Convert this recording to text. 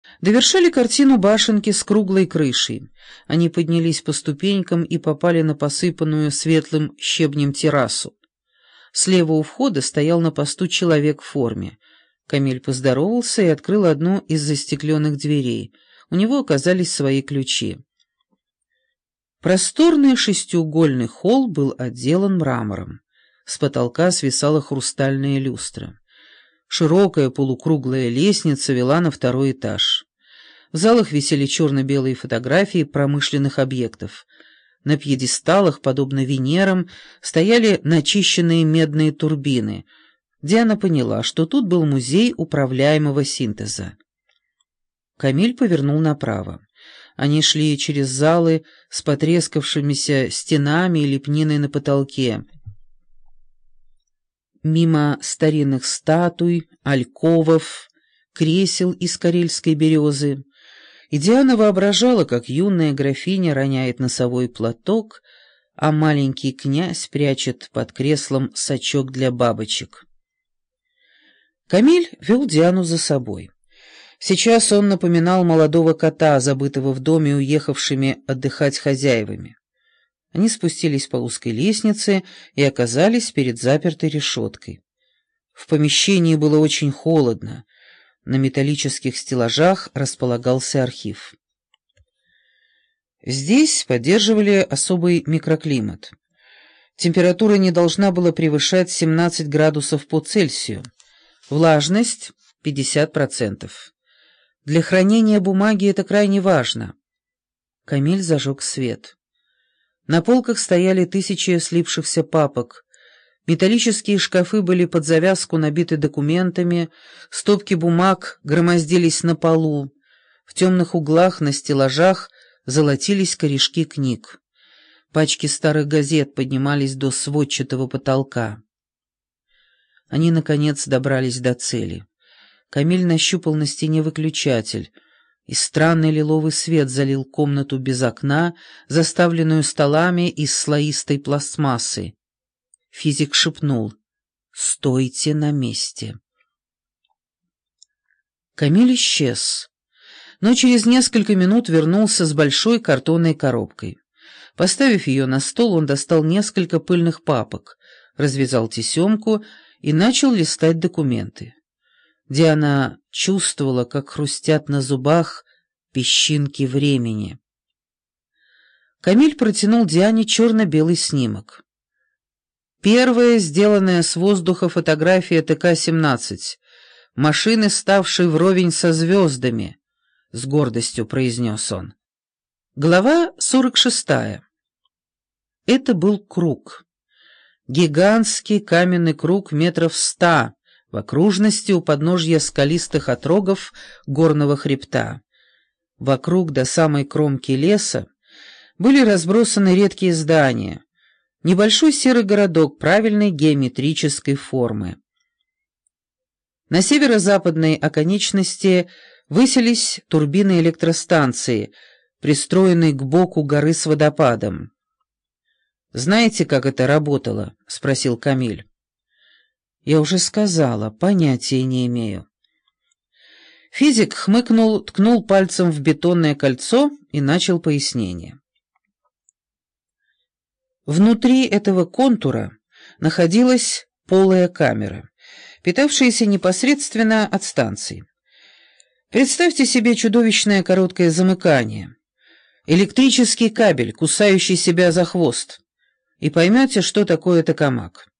Довершали картину башенки с круглой крышей. Они поднялись по ступенькам и попали на посыпанную светлым щебнем террасу. Слева у входа стоял на посту человек в форме. Камиль поздоровался и открыл одну из застекленных дверей. У него оказались свои ключи. Просторный шестиугольный холл был отделан мрамором. С потолка свисала хрустальная люстра. Широкая полукруглая лестница вела на второй этаж. В залах висели черно-белые фотографии промышленных объектов. На пьедесталах, подобно Венерам, стояли начищенные медные турбины. Диана поняла, что тут был музей управляемого синтеза. Камиль повернул направо. Они шли через залы с потрескавшимися стенами и лепниной на потолке. Мимо старинных статуй, альковов, кресел из карельской березы. И Диана воображала, как юная графиня роняет носовой платок, а маленький князь прячет под креслом сачок для бабочек. Камиль вел Диану за собой. Сейчас он напоминал молодого кота, забытого в доме уехавшими отдыхать хозяевами. Они спустились по узкой лестнице и оказались перед запертой решеткой. В помещении было очень холодно. На металлических стеллажах располагался архив. Здесь поддерживали особый микроклимат. Температура не должна была превышать 17 градусов по Цельсию. Влажность — 50%. Для хранения бумаги это крайне важно. Камиль зажег свет. На полках стояли тысячи слипшихся папок. Металлические шкафы были под завязку набиты документами, стопки бумаг громоздились на полу. В темных углах на стеллажах золотились корешки книг. Пачки старых газет поднимались до сводчатого потолка. Они, наконец, добрались до цели. Камиль нащупал на стене выключатель, и странный лиловый свет залил комнату без окна, заставленную столами из слоистой пластмассы. Физик шепнул: «Стойте на месте». Камиль исчез, но через несколько минут вернулся с большой картонной коробкой. Поставив ее на стол, он достал несколько пыльных папок, развязал тесемку и начал листать документы. Диана чувствовала, как хрустят на зубах песчинки времени. Камиль протянул Диане черно-белый снимок. Первая, сделанная с воздуха фотография ТК-17, машины, ставшей вровень со звездами, — с гордостью произнес он. Глава 46. Это был круг. Гигантский каменный круг метров 100 в окружности у подножья скалистых отрогов горного хребта. Вокруг до самой кромки леса были разбросаны редкие здания, небольшой серый городок правильной геометрической формы. На северо-западной оконечности высились турбины электростанции, пристроенные к боку горы с водопадом. «Знаете, как это работало?» — спросил Камиль. «Я уже сказала, понятия не имею». Физик хмыкнул, ткнул пальцем в бетонное кольцо и начал пояснение. Внутри этого контура находилась полая камера, питавшаяся непосредственно от станции. Представьте себе чудовищное короткое замыкание, электрический кабель, кусающий себя за хвост, и поймете, что такое токамак.